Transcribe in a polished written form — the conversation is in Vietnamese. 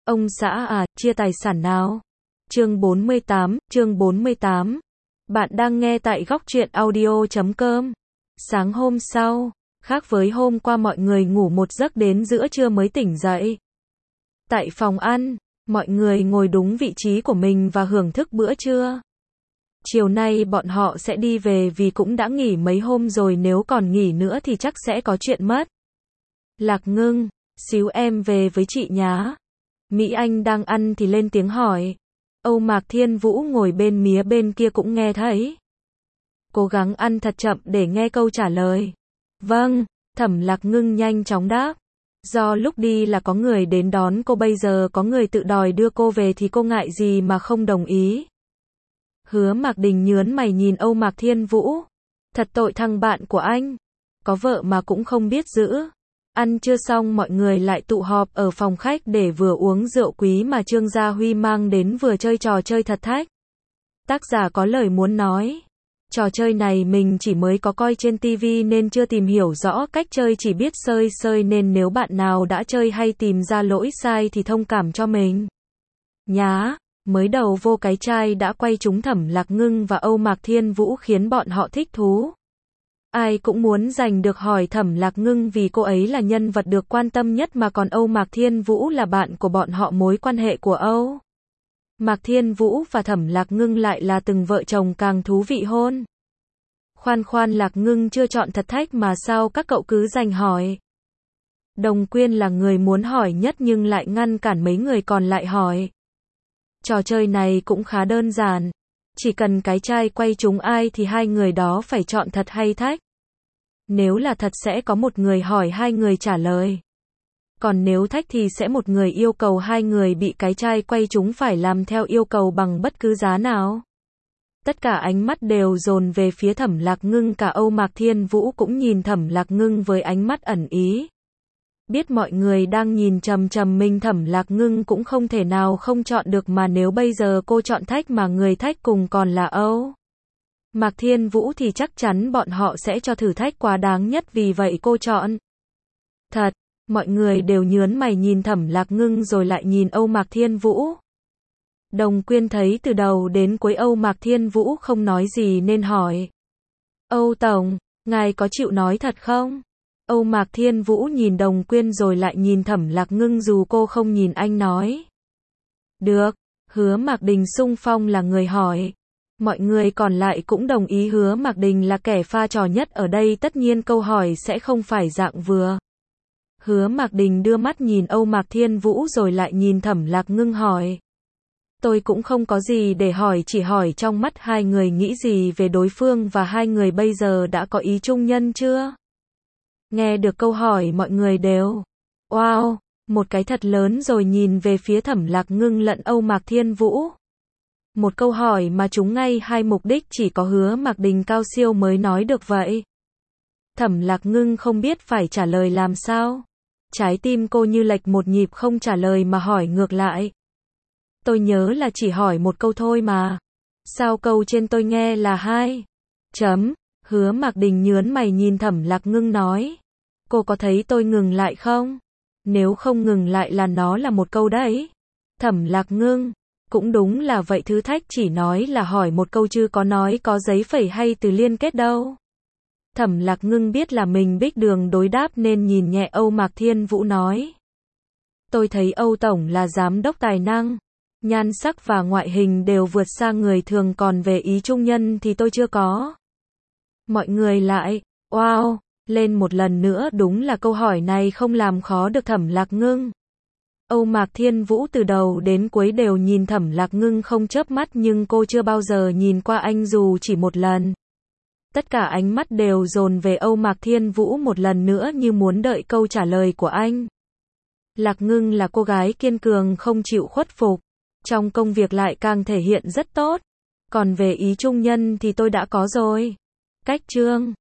Ông xã à, chia tài sản nào? Chương 48. Bạn đang nghe tại góc truyện audio.com. Sáng hôm sau, khác với hôm qua mọi người ngủ một giấc đến giữa trưa mới tỉnh dậy. Tại phòng ăn, mọi người ngồi đúng vị trí của mình và hưởng thức bữa trưa. Chiều nay bọn họ sẽ đi về vì cũng đã nghỉ mấy hôm rồi, nếu còn nghỉ nữa thì chắc sẽ có chuyện mất. Lạc Ngưng, xíu em về với chị nhá. Mỹ Anh đang ăn thì lên tiếng hỏi. Âu Mạc Thiên Vũ ngồi bên mía bên kia cũng nghe thấy. Cố gắng ăn thật chậm để nghe câu trả lời. Vâng, Thẩm Lạc Ngưng nhanh chóng đáp. Do lúc đi là có người đến đón cô, bây giờ có người tự đòi đưa cô về thì cô ngại gì mà không đồng ý. Hứa Mạc Đình nhớn mày nhìn Âu Mạc Thiên Vũ. Thật tội thằng bạn của anh. Có vợ mà cũng không biết giữ. Ăn trưa xong mọi người lại tụ họp ở phòng khách để vừa uống rượu quý mà Trương Gia Huy mang đến vừa chơi trò chơi thật thách. Tác giả có lời muốn nói. Trò chơi này mình chỉ mới có coi trên TV nên chưa tìm hiểu rõ cách chơi, chỉ biết sơi sơi, nên nếu bạn nào đã chơi hay tìm ra lỗi sai thì thông cảm cho mình nhá. Mới đầu vô cái chai đã quay trúng Thẩm Lạc Ngưng và Âu Mạc Thiên Vũ khiến bọn họ thích thú. Ai cũng muốn giành được hỏi Thẩm Lạc Ngưng vì cô ấy là nhân vật được quan tâm nhất, mà còn Âu Mạc Thiên Vũ là bạn của bọn họ. Mối quan hệ của Âu Mạc Thiên Vũ và Thẩm Lạc Ngưng lại là từng vợ chồng càng thú vị hơn. Khoan, Lạc Ngưng chưa chọn thật thách mà sao các cậu cứ giành hỏi? Đồng Quyên là người muốn hỏi nhất nhưng lại ngăn cản mấy người còn lại hỏi. Trò chơi này cũng khá đơn giản. Chỉ cần cái chai quay trúng ai thì hai người đó phải chọn thật hay thách. Nếu là thật sẽ có một người hỏi, hai người trả lời. Còn nếu thách thì sẽ một người yêu cầu hai người bị cái chai quay trúng phải làm theo yêu cầu bằng bất cứ giá nào. Tất cả ánh mắt đều dồn về phía Thẩm Lạc Ngưng, cả Âu Mạc Thiên Vũ cũng nhìn Thẩm Lạc Ngưng với ánh mắt ẩn ý. Biết mọi người đang nhìn chằm chằm mình, Thẩm Lạc Ngưng cũng không thể nào không chọn được, mà nếu bây giờ cô chọn thách mà người thách cùng còn là Âu Mạc Thiên Vũ thì chắc chắn bọn họ sẽ cho thử thách quá đáng nhất, vì vậy cô chọn thật. Mọi người đều nhớn mày nhìn Thẩm Lạc Ngưng rồi lại nhìn Âu Mạc Thiên Vũ. Đồng Quyên thấy từ đầu đến cuối Âu Mạc Thiên Vũ không nói gì nên hỏi. Âu Tổng, ngài có chịu nói thật không? Âu Mạc Thiên Vũ nhìn Đồng Quyên rồi lại nhìn Thẩm Lạc Ngưng, dù cô không nhìn anh nói. Được. Hứa Mạc Đình xung phong là người hỏi. Mọi người còn lại cũng đồng ý, Hứa Mạc Đình là kẻ pha trò nhất ở đây, tất nhiên câu hỏi sẽ không phải dạng vừa. Hứa Mạc Đình đưa mắt nhìn Âu Mạc Thiên Vũ rồi lại nhìn Thẩm Lạc Ngưng hỏi. Tôi cũng không có gì để hỏi, chỉ hỏi trong mắt hai người nghĩ gì về đối phương và hai người bây giờ đã có ý chung nhân chưa? Nghe được câu hỏi mọi người đều wow, một cái thật lớn rồi nhìn về phía Thẩm Lạc Ngưng lẫn Âu Mạc Thiên Vũ. Một câu hỏi mà trúng ngay hai mục đích, chỉ có Hứa Mạc Đình cao siêu mới nói được vậy. Thẩm Lạc Ngưng không biết phải trả lời làm sao. Trái tim cô như lệch một nhịp, không trả lời mà hỏi ngược lại. Tôi nhớ là chỉ hỏi một câu thôi mà. Sao câu trên tôi nghe là hai chấm? Hứa Mạc Đình nhớn mày nhìn Thẩm Lạc Ngưng nói. Cô có thấy tôi ngừng lại không? Nếu không ngừng lại là nó là một câu đấy. Thẩm Lạc Ngưng. Cũng đúng là vậy, thử thách chỉ nói là hỏi một câu chứ có nói có giấy phẩy hay từ liên kết đâu. Thẩm Lạc Ngưng biết là mình bích đường đối đáp nên nhìn nhẹ Âu Mạc Thiên Vũ nói. Tôi thấy Âu Tổng là giám đốc tài năng. Nhan sắc và ngoại hình đều vượt xa người thường, còn về ý trung nhân thì tôi chưa có. Mọi người lại wow lên một lần nữa, đúng là câu hỏi này không làm khó được Thẩm Lạc Ngưng. Âu Mạc Thiên Vũ từ đầu đến cuối đều nhìn Thẩm Lạc Ngưng không chớp mắt, nhưng cô chưa bao giờ nhìn qua anh dù chỉ một lần. Tất cả ánh mắt đều dồn về Âu Mạc Thiên Vũ một lần nữa như muốn đợi câu trả lời của anh. Lạc Ngưng là cô gái kiên cường không chịu khuất phục. Trong công việc lại càng thể hiện rất tốt. Còn về ý trung nhân thì tôi đã có rồi. Cách Trương